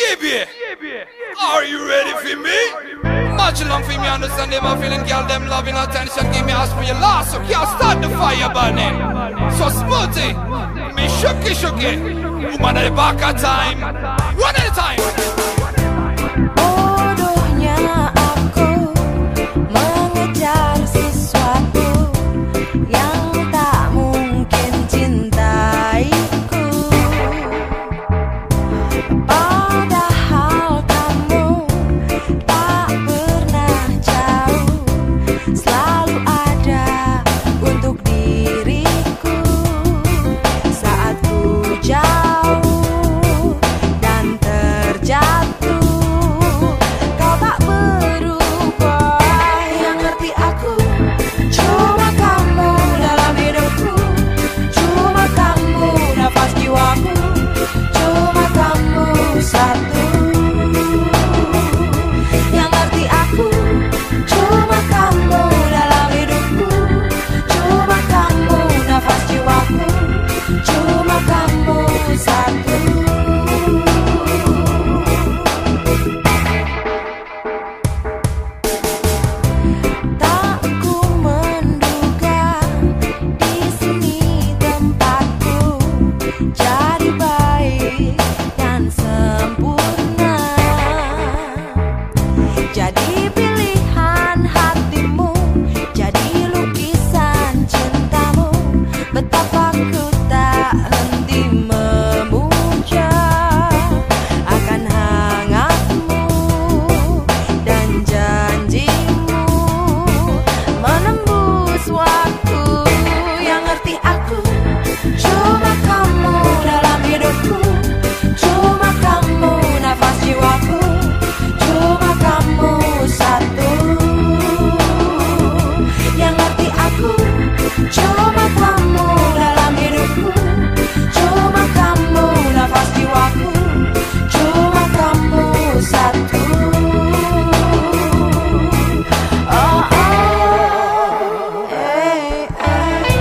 Yeah, are you ready for me? Much long for me, understand them, I'm feeling girl, them loving attention. Give me ask for your last, so can't start the fire burning. So smoothie, me shooky. Woman at the back of time, one at a time. Bodohnya aku mengejar sesuatu yang tak mungkin cintaiku. Padahal kamu tak pernah jauh, selalu ada untuk diriku. Saat ku jauh dan terjatuh, kau tak berubah. Yang ngerti aku cuma kamu dalam hidupku, cuma kamu nafas jiwaku, cuma kamu satu. Yang ngerti aku cuma kamu dalam hidupku, cuma kamu nafas jiwaku, cuma kamu satu. Tak ku menduga di sini tempatku jadi baik dan sempurna. Jadi pilihan hatimu, jadi lukisan cintamu. Betapa ku tak henti memuja akan hangatmu dan janjimu menembus waktu. Yang ngerti aku cuma kamu dalam hidupku, cuma kamu nafas jiwaku, cuma kamu satu. Yang ngerti aku cuma kamu dalam hidupku, cuma kamu nafas jiwaku, cuma kamu satu. Oh, oh, hey, hey.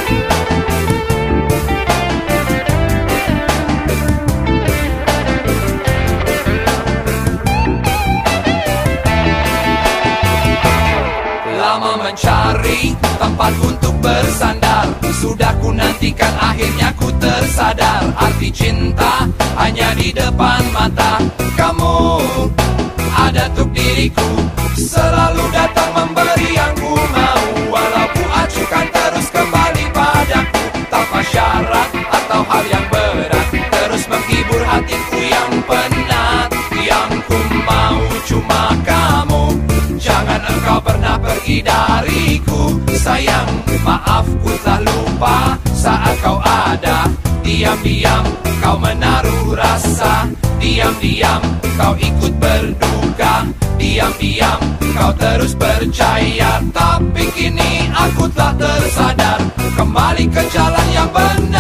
Lama mencari tempat untuk bersandar, sudah ku nantikan, akhirnya ku tersadar. Arti cinta hanya di depan mata. Kamu ada untuk diriku, selalu datang memberi yang ku mau. Walau ku acuhkan terus kembali padaku, tanpa syarat atau hal yang berat, terus menghibur hatiku yang penat. Yang ku mau cuma kamu, jangan engkau pernah pergi dariku. Sayang, maaf ku telah lupa saat kau ada. Diam-diam kau menaruh rasa, diam-diam kau ikut berduka, diam-diam kau terus percaya. Tapi kini aku telah tersadar, kembali ke jalan yang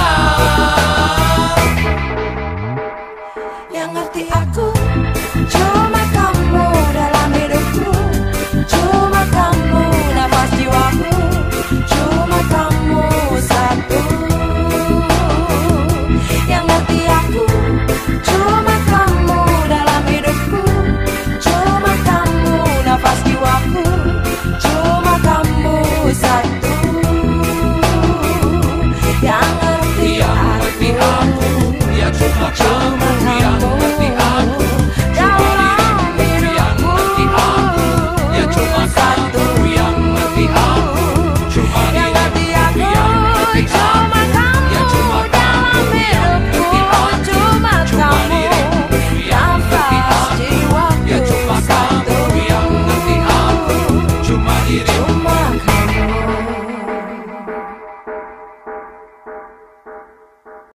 benar. Yang ngerti aku cuma